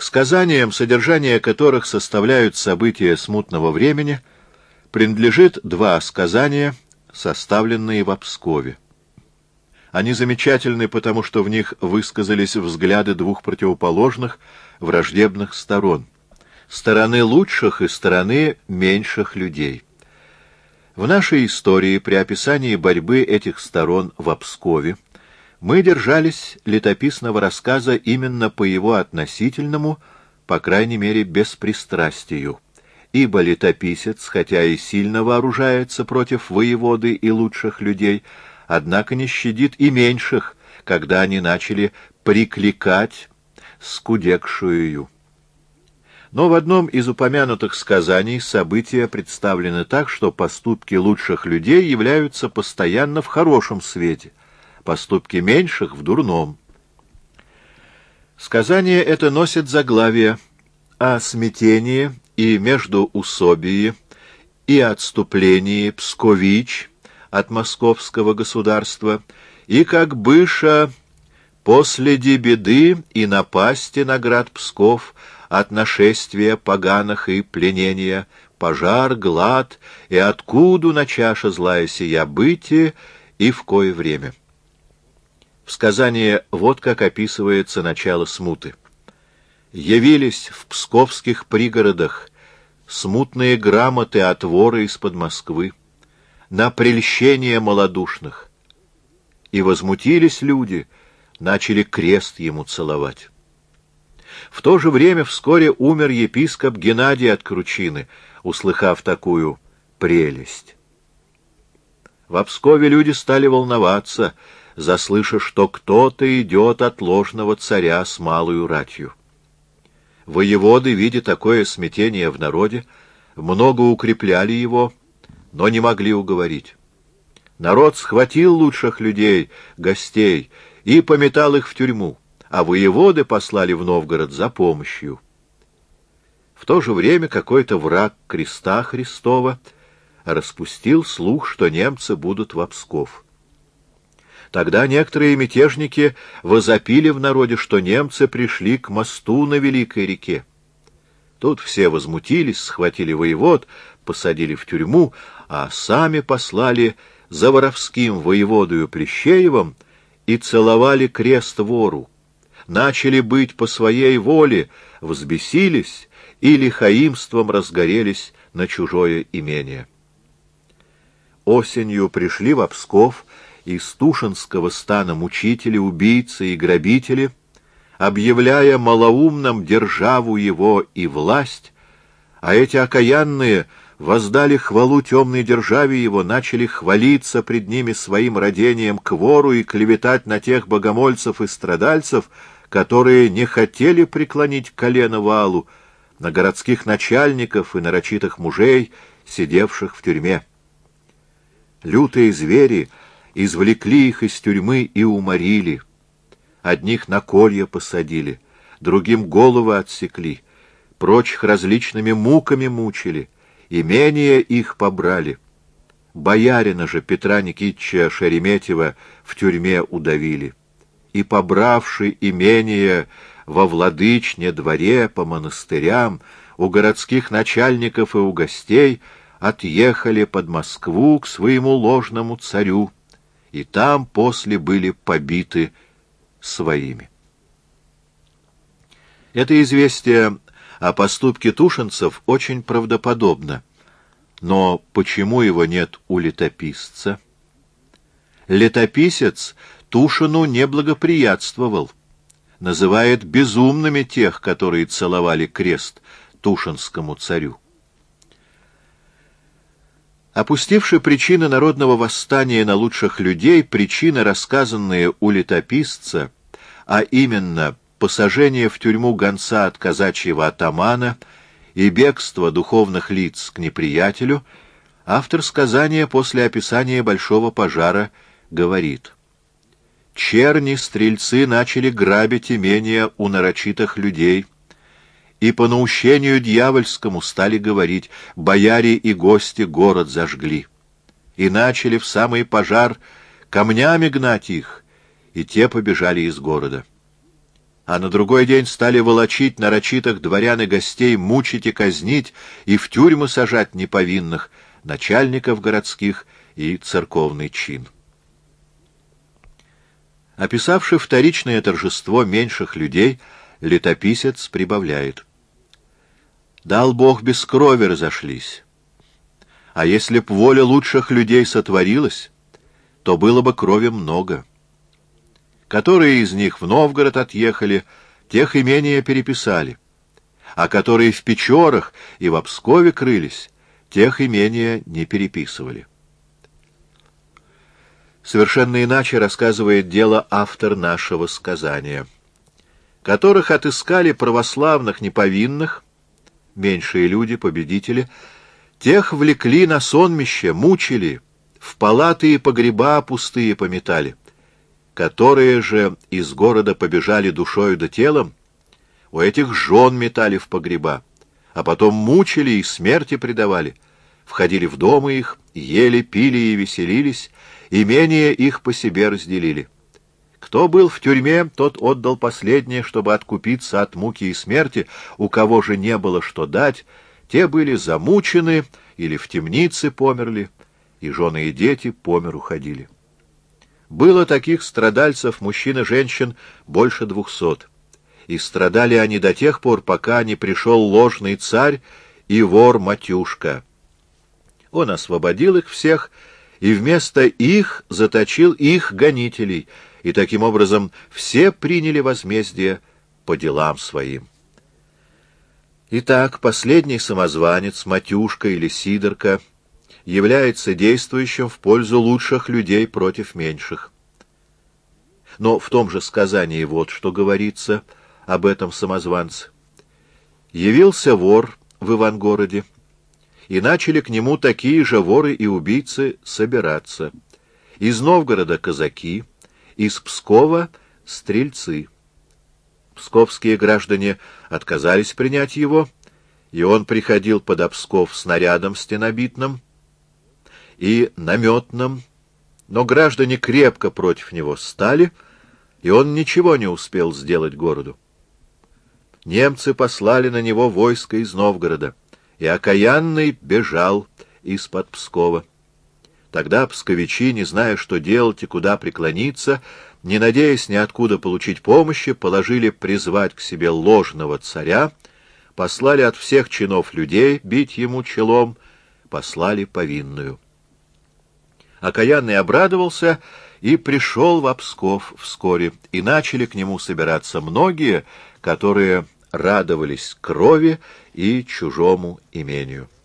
сказаниям, содержание которых составляют события смутного времени, принадлежит два сказания, составленные в Пскове. Они замечательны, потому что в них высказались взгляды двух противоположных, враждебных сторон. Стороны лучших и стороны меньших людей. В нашей истории при описании борьбы этих сторон в Пскове мы держались летописного рассказа именно по его относительному, по крайней мере, беспристрастию, ибо летописец, хотя и сильно вооружается против воеводы и лучших людей, однако не щадит и меньших, когда они начали прикликать скудекшую. Но в одном из упомянутых сказаний события представлены так, что поступки лучших людей являются постоянно в хорошем свете, поступки меньших — в дурном. Сказание это носит заглавие о смятении и междоусобии и отступлении Пскович от московского государства, и как быша последи беды и напасти на град Псков от нашествия поганых и пленения, пожар, глад, и откуда на чаша злая сия бытие и в кое время. В сказании вот как описывается начало смуты. Явились в псковских пригородах смутные грамоты от вора из-под Москвы на прельщение малодушных, и возмутились люди, начали крест ему целовать. В то же время вскоре умер епископ Геннадий от Кручины, услыхав такую прелесть. В Пскове люди стали волноваться, заслыша, что кто-то идет от ложного царя с малою ратью. Воеводы, видя такое смятение в народе, много укрепляли его, но не могли уговорить. Народ схватил лучших людей, гостей, и пометал их в тюрьму, а воеводы послали в Новгород за помощью. В то же время какой-то враг креста Христова распустил слух, что немцы будут в Псков. Тогда некоторые мятежники возопили в народе, что немцы пришли к мосту на Великой реке. Тут все возмутились, схватили воевод, посадили в тюрьму, а сами послали за воровским воеводою Плещеевым и целовали крест вору. Начали быть по своей воле, взбесились и лихаимством разгорелись на чужое имение. Осенью пришли в Псков из Тушинского стана мучители, убийцы и грабители, объявляя малоумным державу его и власть, а эти окаянные воздали хвалу темной державе его, начали хвалиться пред ними своим родением к вору и клеветать на тех богомольцев и страдальцев, которые не хотели преклонить колено валу, на городских начальников и нарочитых мужей, сидевших в тюрьме. Лютые звери извлекли их из тюрьмы и уморили. Одних на колья посадили, другим головы отсекли, прочих различными муками мучили, имения их побрали. Боярина же Петра Никитича Шереметьева в тюрьме удавили. И, побравши имение во владычне дворе, по монастырям, у городских начальников и у гостей, отъехали под Москву к своему ложному царю, и там после были побиты своими. Это известие о поступке тушинцев очень правдоподобно. Но почему его нет у летописца? Летописец Тушину не благоприятствовал, называет безумными тех, которые целовали крест тушинскому царю. Опустивши причины народного восстания на лучших людей, причины, рассказанные у летописца, а именно посажение в тюрьму гонца от казачьего атамана и бегство духовных лиц к неприятелю, автор сказания после описания большого пожара говорит: черни-стрельцы начали грабить имения у нарочитых людей, и по наущению дьявольскому стали говорить: бояре и гости город зажгли, и начали в самый пожар камнями гнать их, и те побежали из города. а на другой день стали волочить нарочитых дворян и гостей, мучить и казнить, и в тюрьмы сажать неповинных, начальников городских и церковный чин. Описавши вторичное торжество меньших людей, летописец прибавляет: «Дал Бог, без крови разошлись. А если б воля лучших людей сотворилась, то было бы крови много. Которые из них в Новгород отъехали, тех имения переписали, а которые в Печорах и в Пскове крылись, тех имения не переписывали». Совершенно иначе рассказывает дело автор нашего сказания. Которых отыскали православных неповинных, меньшие люди, победители, тех влекли на сонмище, мучили, в палаты и погреба пустые пометали. Которые же из города побежали душою да телом, у этих жен метали в погреба, а потом мучили и смерти предавали, входили в дома их, ели, пили и веселились, имения их по себе разделили. Кто был в тюрьме, тот отдал последнее, чтобы откупиться от муки и смерти, у кого же не было что дать, те были замучены или в темнице померли, и жены и дети по миру ходили. Было таких страдальцев, мужчин и женщин, больше 200, и страдали они до тех пор, пока не пришел ложный царь и вор Матюшка. Он освободил их всех, и вместо их заточил их гонителей, и таким образом все приняли возмездие по делам своим. Итак, последний самозванец, Матюшка или Сидорка, является действующим в пользу лучших людей против меньших. Но в том же сказании вот что говорится об этом самозванце. Явился вор в Ивангороде, и начали к нему такие же воры и убийцы собираться. Из Новгорода казаки, из Пскова стрельцы. Псковские граждане отказались принять его, и он приходил под Псков снарядом стенобитным и наметным, но граждане крепко против него стали, и он ничего не успел сделать городу. Немцы послали на него войско из Новгорода, и окаянный бежал из-под Пскова. Тогда псковичи, не зная, что делать и куда преклониться, не надеясь ниоткуда получить помощи, положили призвать к себе ложного царя, послали от всех чинов людей бить ему челом, послали повинную. Окаянный обрадовался и пришел в Псков вскоре, и начали к нему собираться многие, которые радовались крови и чужому имению.